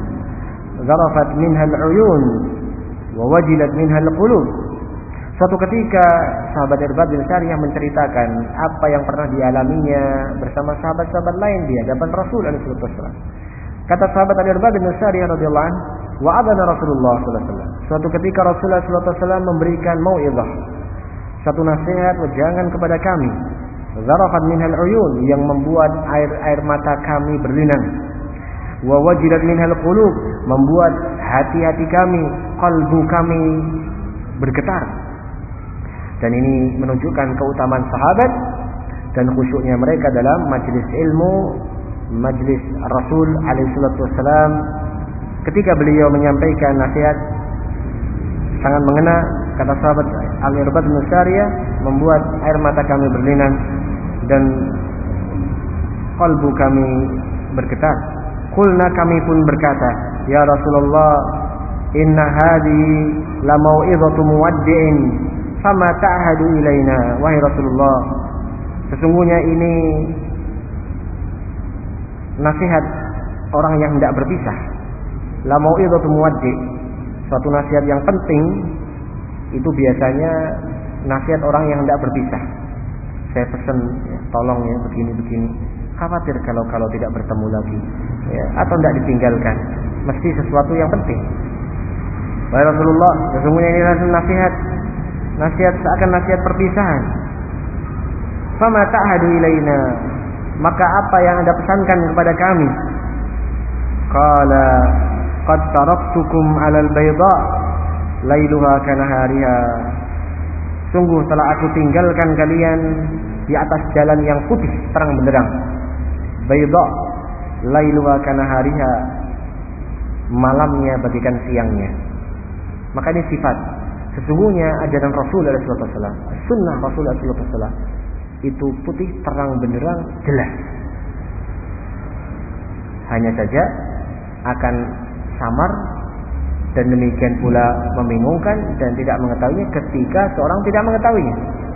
zarafat minha al-uyun wa wajilat minha al-qulub. Suatu ketika sahabat Irbad bin Sariyah menceritakan apa yang pernah dialaminya bersama sahabat-sahabat lain di hadapan Rasul alaihi wasallam. Kata sahabat Irbad bin Sariyah radhiyallahu anhu, wa'adhana Rasulullah sallallahu alaihi wasallam. Suatu ketika Rasulullah sallallahu alaihi wasallam memberikan mau'izah, satu nasihat, wejangan kepada kami, zarafat minhal uyun, yang membuat air-air mata kami berlinang, wa wajilat minhal qulub, membuat hati-hati kami, qalbu kami bergetar. Dan ini menunjukkan keutamaan sahabat dan khusyuknya mereka dalam majlis ilmu, majlis Rasul alaihi salatu wassalam. Ketika beliau menyampaikan nasihat sangat mengena, kata sahabat Al-Irbad bin Sariyah, membuat air mata kami berlinang dan qalbu kami bergetar. Qulna, kami pun berkata, ya Rasulullah, inna hadhihi la mau'izatu muwaddi'in fama ta'hadu ilaina. Wahai Rasulullah, sesungguhnya ini nasihat orang yang hendak berpisah. La mau'izatu muwaddi', suatu nasihat yang penting. Itu biasanya nasihat orang yang hendak berpisah. Saya pesan, ya, tolong ya begini-begini. Khawatir kalau kalau tidak bertemu lagi, ya, atau tidak ditinggalkan. Mesti sesuatu yang penting. Wahai Rasulullah, sesungguhnya ini nasihat, nasihat seakan nasihat perpisahan. Fama ta'hadu ilaina, maka apa yang Anda pesankan kepada kami? Qala qad taraktukum 'alal bayda lailuha kanahariha. Sungguh telah aku tinggalkan kalian di atas jalan yang putih terang benderang. Bayda lailuha kanahariha, malamnya bagikan siangnya. Maka ini sifat. Sesungguhnya ajaran Rasul alaihi wasallam, sunnah Rasul alaihi wasallam itu putih terang benderang jelas. Hanya saja akan samar dan demikian pula membingungkan dan tidak mengetahuinya ketika seorang tidak mengetahuinya.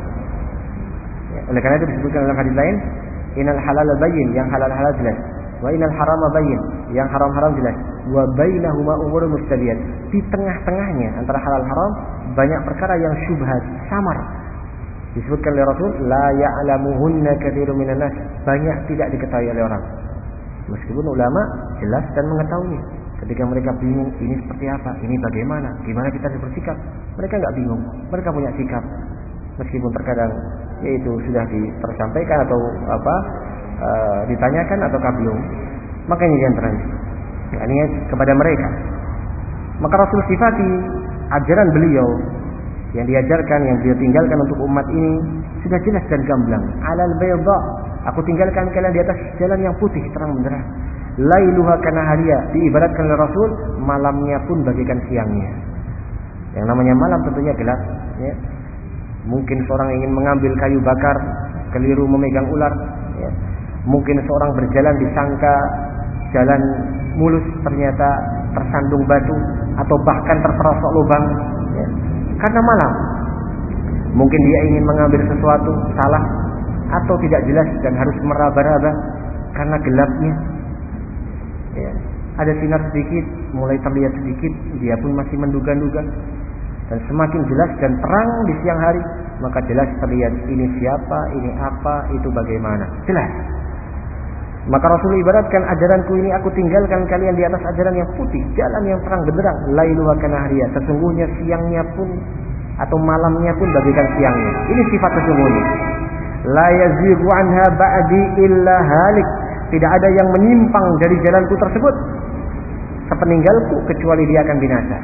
Ya, oleh karena itu disebutkan dalam hadis lain, innal halal bayyin, yang halal halal jelas. Wa innal harama bayyin, yang haram haram jelas. Wa bainahuma umurun mustabihat. Di tengah-tengahnya antara halal haram banyak perkara yang syubhat, samar. Disebutkan oleh Rasul, la ya'lamuhunna katsirun minan nas, banyak tidak diketahui oleh orang. Meskipun ulama jelas dan mengetahui. Ketika mereka bingung, ini seperti apa, ini bagaimana, gimana kita harus bersikap, mereka enggak bingung, mereka punya sikap. Meskipun terkadang yaitu sudah tersampaikan atau apa e, ditanyakan atau belum, maka ini diantaranya. Ini kepada mereka. Maka Rasul sifati ajaran beliau yang diajarkan, yang beliau tinggalkan untuk umat ini sudah jelas dan gamblang. Alal bayda, aku tinggalkan kalian di atas jalan yang putih terang benderang. Lailuha kanahariya, diibaratkan oleh Rasul, malamnya pun bagikan siangnya. Yang namanya malam tentunya gelap, ya. Mungkin seorang ingin mengambil kayu bakar, keliru memegang ular, ya. Mungkin seorang berjalan disangka jalan mulus, ternyata tersandung batu atau bahkan terperosok lubang, ya. Karena malam. Mungkin dia ingin mengambil sesuatu salah atau tidak jelas dan harus meraba-raba karena gelapnya. Ya, ada sinar sedikit, mulai terlihat sedikit, dia pun masih menduga-duga. Dan semakin jelas dan terang di siang hari, maka jelas terlihat ini siapa, ini apa, itu bagaimana, jelas. Maka Rasul ibaratkan, ajaranku ini aku tinggalkan kalian di atas ajaran yang putih, jalan yang terang benderang, lailuha kanahariya, sesungguhnya siangnya pun atau malamnya pun bagikan siangnya. Ini sifat sesungguhnya. La yazighu anha ba'di illa halik. Tidak ada yang menyimpang dari jalanku tersebut sepeninggalku kecuali dia akan binasa.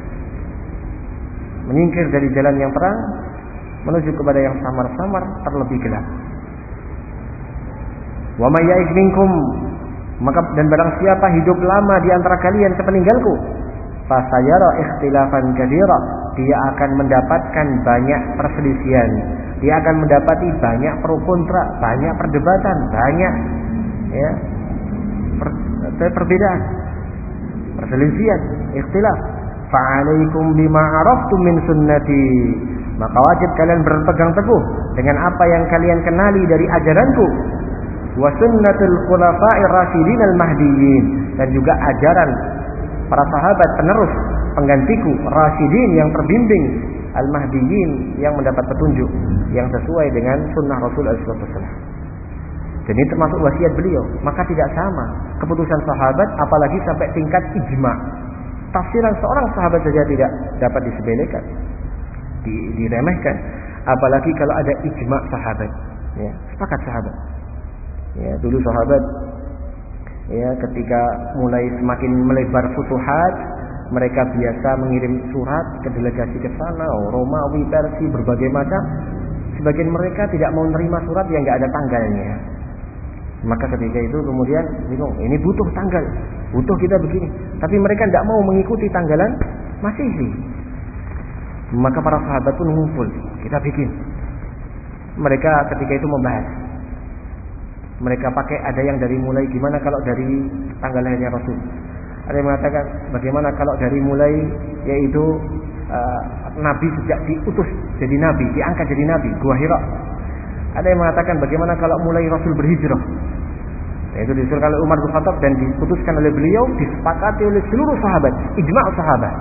Menyingkir dari jalan yang terang menuju kepada yang samar-samar terlebih gelap. Wa may ya'ik minkum, maka dan barang siapa hidup lama di antara kalian sepeninggalku, fasayara ikhtilafan katsira, dia akan mendapatkan banyak perselisihan, dia akan mendapati banyak pro kontra, banyak perdebatan, banyak ya per, perbedaan, perselisihan, ikhtilaf. Fa'alaikum bima araftum min sunnati, maka wajib kalian berpegang teguh dengan apa yang kalian kenali dari ajaranku, wa sunnatul khulafa'ir rasyidin al-mahdiyyin, dan juga ajaran para sahabat penerus penggantiku rasyidin yang terbimbing, al-mahdiyyin yang mendapat petunjuk yang sesuai dengan sunnah Rasul sallallahu alaihi wasallam. Dan ini termasuk wasiat beliau. Maka tidak sama keputusan sahabat, apalagi sampai tingkat ijma. Tafsiran seorang sahabat saja tidak dapat disepelekan, diremehkan, apalagi kalau ada ijma sahabat, ya, sepakat sahabat. Ya, dulu sahabat, ya, ketika mulai semakin melebar futuhat, mereka biasa mengirim surat ke delegasi ke sana, oh, Romawi, Persia, berbagai macam. Sebagian mereka tidak mau menerima surat yang nggak ada tanggalnya. Maka ketika itu kemudian bingung, ini butuh tanggal, butuh kita begini. Tapi mereka tidak mau mengikuti tanggalan Masehi. Maka para sahabat pun ngumpul, kita bikin. Mereka ketika itu membahas. Mereka pakai ada yang dari mulai gimana kalau dari tanggal lahirnya Rasul. Ada yang mengatakan bagaimana kalau dari mulai yaitu uh, Nabi sejak diutus jadi Nabi, diangkat jadi Nabi, Gua Hira. Ada yang mengatakan bagaimana kalau mulai Rasul berhijrah. Itu disuruhkan oleh Umar bin Khattab dan diputuskan oleh beliau, disepakati oleh seluruh sahabat, ijma' sahabat.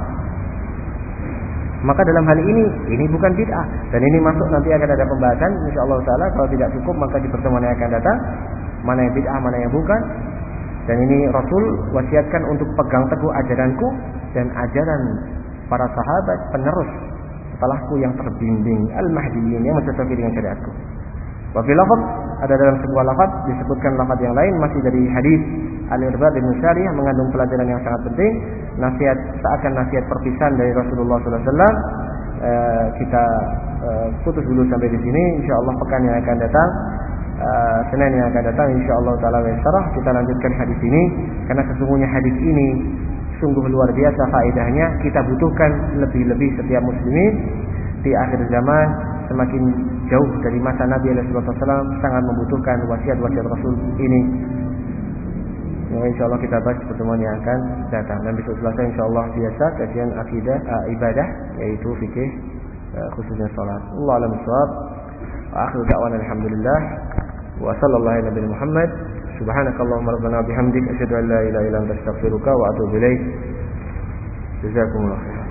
Maka dalam hal ini, ini bukan bid'ah. Dan ini masuk nanti akan ada pembahasan insyaallah taala. Kalau tidak cukup maka di pertemuan yang akan datang, mana yang bid'ah, mana yang bukan. Dan ini Rasul wasiatkan untuk pegang teguh ajaranku dan ajaran para sahabat penerus setelahku yang terbimbing al-mahdiyyin yang mencocoki dengan syariatku. Wa fi lafaz, ada dalam sebuah lafaz disebutkan lafaz yang lain masih dari hadis Al-Irbad bin Sariyah mengandung pelajaran yang sangat penting, nasihat seakan nasihat perpisahan dari Rasulullah sallallahu alaihi wasallam. Uh, kita uh, putus dulu sampai di sini. Insyaallah pekan yang akan datang, uh, Senin yang akan datang insyaallah taala wasarah kita lanjutkan hadis ini karena sesungguhnya hadis ini sungguh luar biasa faedahnya. Kita butuhkan lebih-lebih setiap muslimin di akhir zaman, semakin jauh dari masa Nabi alaihi wasallam, sangat membutuhkan wasiat-wasiat Rasul ini. Ya, insyaallah kita bahas pertemuan yang akan datang. Dan besok Selasa insyaallah biasa kajian akidah, uh, ibadah yaitu fikih, uh, khususnya salat. Allahu a'lam bissawab. Akhiru da'wana alhamdulillah wa sallallahu ala nabiyina Muhammad. Subhanakallahumma rabbana bihamdik asyhadu an la ilaha illa anta astaghfiruka wa atubu ilaik. Jazakumullah.